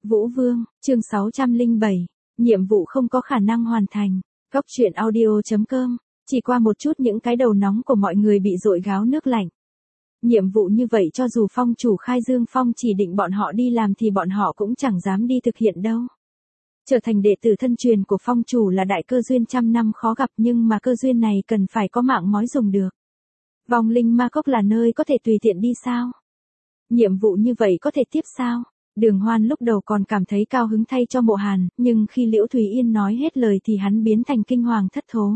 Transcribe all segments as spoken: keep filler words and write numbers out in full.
Vũ Vương, chương sáu trăm lẻ bảy, nhiệm vụ không có khả năng hoàn thành. Cốc truyện audio chấm com, chỉ qua một chút những cái đầu nóng của mọi người bị dội gáo nước lạnh. Nhiệm vụ như vậy cho dù phong chủ Khai Dương Phong chỉ định bọn họ đi làm thì bọn họ cũng chẳng dám đi thực hiện đâu. Trở thành đệ tử thân truyền của phong chủ là đại cơ duyên trăm năm khó gặp, nhưng mà cơ duyên này cần phải có mạng mói dùng được. Vong linh ma cốc là nơi có thể tùy tiện đi sao? Nhiệm vụ như vậy có thể tiếp sao? Đường Hoan lúc đầu còn cảm thấy cao hứng thay cho Mộ Hàn, nhưng khi Liễu Thúy Yên nói hết lời thì hắn biến thành kinh hoàng thất thố.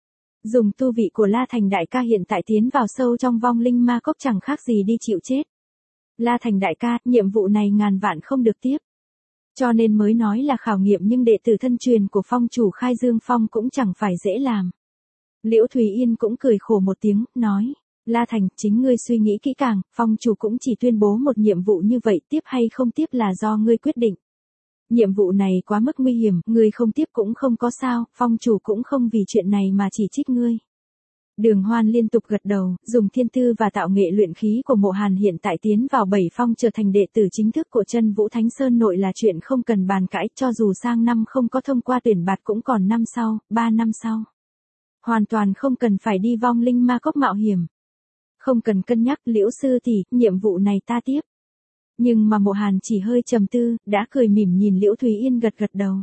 Dùng tu vị của La Thành đại ca hiện tại tiến vào sâu trong vong linh ma cốc chẳng khác gì đi chịu chết. La Thành đại ca, nhiệm vụ này ngàn vạn không được tiếp. Cho nên mới nói là khảo nghiệm, nhưng đệ tử thân truyền của phong chủ Khai Dương Phong cũng chẳng phải dễ làm. Liễu Thúy Yên cũng cười khổ một tiếng, nói. La Thành, chính ngươi suy nghĩ kỹ càng, phong chủ cũng chỉ tuyên bố một nhiệm vụ như vậy, tiếp hay không tiếp là do ngươi quyết định. Nhiệm vụ này quá mức nguy hiểm, ngươi không tiếp cũng không có sao, phong chủ cũng không vì chuyện này mà chỉ trích ngươi. Đường Hoan liên tục gật đầu, dùng thiên tư và tạo nghệ luyện khí của Mộ Hàn hiện tại tiến vào bảy phong trở thành đệ tử chính thức của Chân Vũ Thánh Sơn nội là chuyện không cần bàn cãi, cho dù sang năm không có thông qua tuyển bạt cũng còn năm sau, ba năm sau. Hoàn toàn không cần phải đi vong linh ma cốc mạo hiểm. Không cần cân nhắc, Liễu sư tỷ, nhiệm vụ này ta tiếp. Nhưng mà Mộ Hàn chỉ hơi trầm tư, đã cười mỉm nhìn Liễu Thúy Yên gật gật đầu.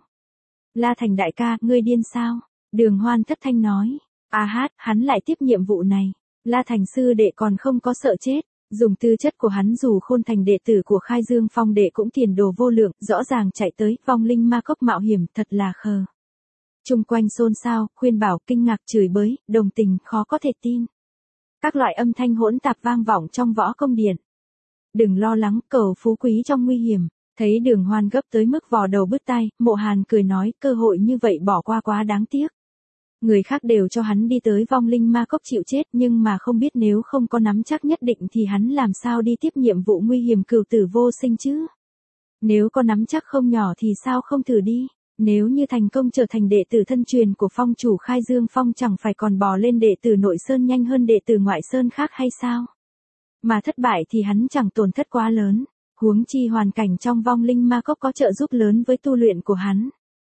La Thành đại ca, ngươi điên sao? Đường Hoan thất thanh nói. A hát, hắn lại tiếp nhiệm vụ này. La Thành sư đệ còn không có sợ chết. Dùng tư chất của hắn dù khôn thành đệ tử của Khai Dương Phong đệ cũng tiền đồ vô lượng, rõ ràng chạy tới vong linh ma cốc mạo hiểm, thật là khờ. Chung quanh xôn xao, khuyên bảo, kinh ngạc, chửi bới, đồng tình, khó có thể tin. Các loại âm thanh hỗn tạp vang vọng trong võ công điện. Đừng lo lắng, cầu phú quý trong nguy hiểm. Thấy Đường Hoan gấp tới mức vò đầu bứt tai, Mộ Hàn cười nói, cơ hội như vậy bỏ qua quá đáng tiếc. Người khác đều cho hắn đi tới vong linh ma cốc chịu chết, nhưng mà không biết nếu không có nắm chắc nhất định thì hắn làm sao đi tiếp nhiệm vụ nguy hiểm cửu tử vô sinh chứ. Nếu có nắm chắc không nhỏ thì sao không thử đi. Nếu như thành công trở thành đệ tử thân truyền của phong chủ Khai Dương Phong chẳng phải còn bò lên đệ tử nội sơn nhanh hơn đệ tử ngoại sơn khác hay sao? Mà thất bại thì hắn chẳng tổn thất quá lớn, huống chi hoàn cảnh trong vong linh ma cốc có trợ giúp lớn với tu luyện của hắn.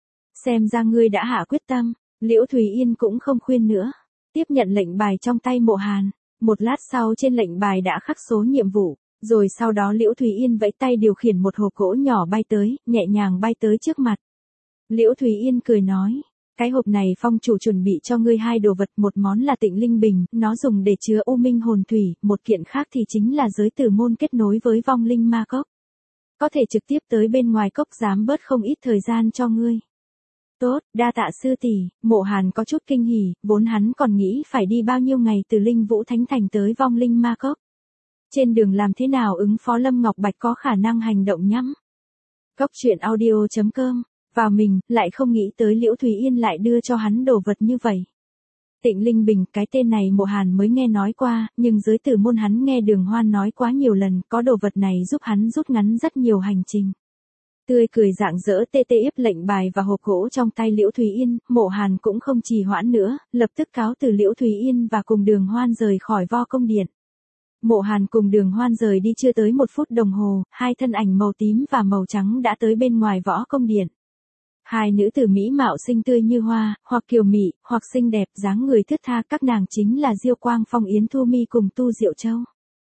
Xem ra ngươi đã hạ quyết tâm, Liễu Thúy Yên cũng không khuyên nữa, tiếp nhận lệnh bài trong tay Mộ Hàn, một lát sau trên lệnh bài đã khắc số nhiệm vụ, rồi sau đó Liễu Thúy Yên vẫy tay điều khiển một hộp gỗ nhỏ bay tới, nhẹ nhàng bay tới trước mặt. Liễu Thúy Yên cười nói, cái hộp này phong chủ chuẩn bị cho ngươi hai đồ vật, một món là Tịnh Linh Bình, nó dùng để chứa u minh hồn thủy, một kiện khác thì chính là giới tử môn kết nối với vong linh ma cốc. Có thể trực tiếp tới bên ngoài cốc, dám bớt không ít thời gian cho ngươi. Tốt, đa tạ sư tỷ. Mộ Hàn có chút kinh hỉ, vốn hắn còn nghĩ phải đi bao nhiêu ngày từ Linh Vũ Thánh Thành tới vong linh ma cốc. Trên đường làm thế nào ứng phó Lâm Ngọc Bạch có khả năng hành động nhắm. Cốc truyện audio chấm com. Vào mình, lại không nghĩ tới Liễu Thúy Yên lại đưa cho hắn đồ vật như vậy. Tịnh Linh Bình, cái tên này Mộ Hàn mới nghe nói qua, nhưng giới tử môn hắn nghe Đường Hoan nói quá nhiều lần, có đồ vật này giúp hắn rút ngắn rất nhiều hành trình. Tươi cười rạng rỡ tê tê ép lệnh bài và hộp gỗ trong tay Liễu Thúy Yên, Mộ Hàn cũng không trì hoãn nữa, lập tức cáo từ Liễu Thúy Yên và cùng Đường Hoan rời khỏi vo công điện. Mộ Hàn cùng Đường Hoan rời đi chưa tới một phút đồng hồ, hai thân ảnh màu tím và màu trắng đã tới bên ngoài võ công điện. Hai nữ tử mỹ mạo xinh tươi như hoa, hoặc kiều mị, hoặc xinh đẹp, dáng người thướt tha, các nàng chính là Diêu Quang Phong, Yến Thu Mi cùng Tu Diệu Châu.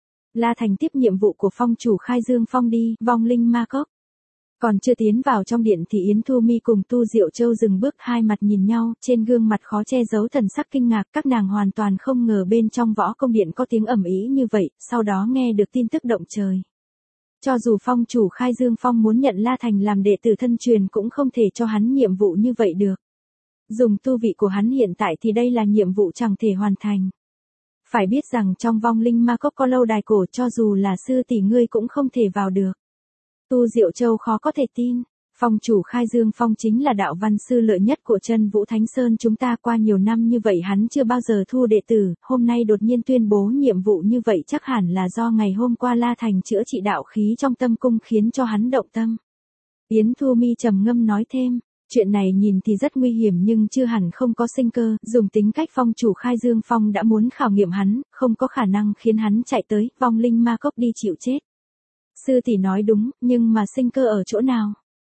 La Thành tiếp nhiệm vụ của phong chủ Khai Dương Phong đi vong linh ma cốc. Còn chưa tiến vào trong điện thì Yến Thu Mi cùng Tu Diệu Châu dừng bước, hai mặt nhìn nhau, trên gương mặt khó che giấu thần sắc kinh ngạc, các nàng hoàn toàn không ngờ bên trong võ công điện có tiếng ầm ĩ như vậy, sau đó nghe được tin tức động trời. Cho dù phong chủ Khai Dương Phong muốn nhận La Thành làm đệ tử thân truyền cũng không thể cho hắn nhiệm vụ như vậy được. Dùng tu vị của hắn hiện tại thì đây là nhiệm vụ chẳng thể hoàn thành. Phải biết rằng trong vong linh ma cốc có lâu đài cổ, cho dù là sư tỷ ngươi cũng không thể vào được. Tu Diệu Châu khó có thể tin. Phong chủ Khai Dương Phong chính là đạo văn sư lợi nhất của Chân Vũ Thánh Sơn chúng ta, qua nhiều năm như vậy hắn chưa bao giờ thu đệ tử, hôm nay đột nhiên tuyên bố nhiệm vụ như vậy chắc hẳn là do ngày hôm qua La Thành chữa trị đạo khí trong tâm cung khiến cho hắn động tâm. Yến Thu Mi trầm ngâm nói thêm, chuyện này nhìn thì rất nguy hiểm nhưng chưa hẳn không có sinh cơ, dùng tính cách phong chủ Khai Dương Phong đã muốn khảo nghiệm hắn, không có khả năng khiến hắn chạy tới vong linh ma cốc đi chịu chết. Sư tỷ nói đúng, nhưng mà sinh cơ ở chỗ nào?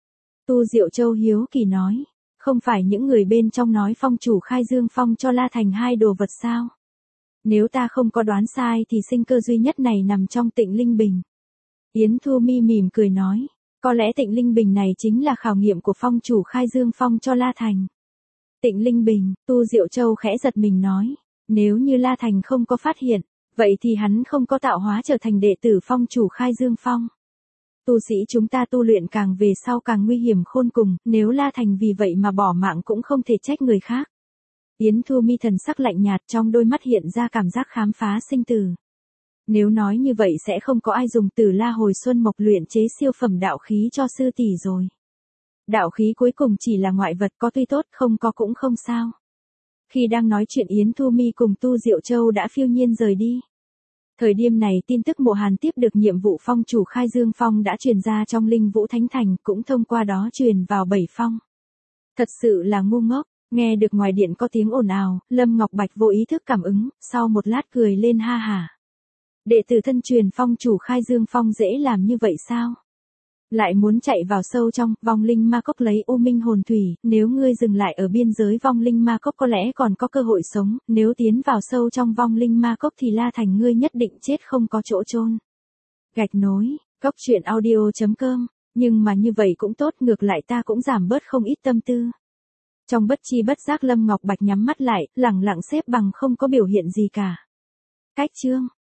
Tu Diệu Châu hiếu kỳ nói. Không phải những người bên trong nói phong chủ khai dương phong cho La Thành hai đồ vật sao? Nếu ta không có đoán sai thì sinh cơ duy nhất này nằm trong Tịnh Linh Bình. Yến Thu Mi mỉm cười nói. Có lẽ Tịnh Linh Bình này chính là khảo nghiệm của phong chủ khai dương phong cho La Thành. Tịnh Linh Bình, Tu Diệu Châu khẽ giật mình nói. Nếu như La Thành không có phát hiện, vậy thì hắn không có tạo hóa trở thành đệ tử phong chủ khai dương phong. Tu sĩ chúng ta tu luyện càng về sau càng nguy hiểm khôn cùng, nếu La Thành vì vậy mà bỏ mạng cũng không thể trách người khác. Yến Thu Mi thần sắc lạnh nhạt, trong đôi mắt hiện ra cảm giác khám phá sinh tử. Nếu nói như vậy sẽ không có ai dùng Tử La Hồi Xuân Mộc luyện chế siêu phẩm đạo khí cho sư tỷ rồi. Đạo khí cuối cùng chỉ là ngoại vật, có tuy tốt không có cũng không sao. Khi đang nói chuyện Yến Thu Mi cùng Tu Diệu Châu đã phiêu nhiên rời đi. Thời điểm này tin tức Mộ Hàn tiếp được nhiệm vụ phong chủ khai dương phong đã truyền ra trong Linh Vũ Thánh Thành, cũng thông qua đó truyền vào bảy phong. Thật sự là ngu ngốc, nghe được ngoài điện có tiếng ồn ào, Lâm Ngọc Bạch vô ý thức cảm ứng, sau một lát cười lên ha hả. Đệ tử thân truyền phong chủ khai dương phong dễ làm như vậy sao? Lại muốn chạy vào sâu trong vong linh ma cốc lấy U Minh hồn thủy, nếu ngươi dừng lại ở biên giới vong linh ma cốc có lẽ còn có cơ hội sống, nếu tiến vào sâu trong vong linh ma cốc thì La Thành ngươi nhất định chết không có chỗ chôn. Gạch nối, cốc truyện audio chấm com, nhưng mà như vậy cũng tốt, ngược lại ta cũng giảm bớt không ít tâm tư. Trong bất chi bất giác Lâm Ngọc Bạch nhắm mắt lại, lẳng lặng xếp bằng không có biểu hiện gì cả. Cách chương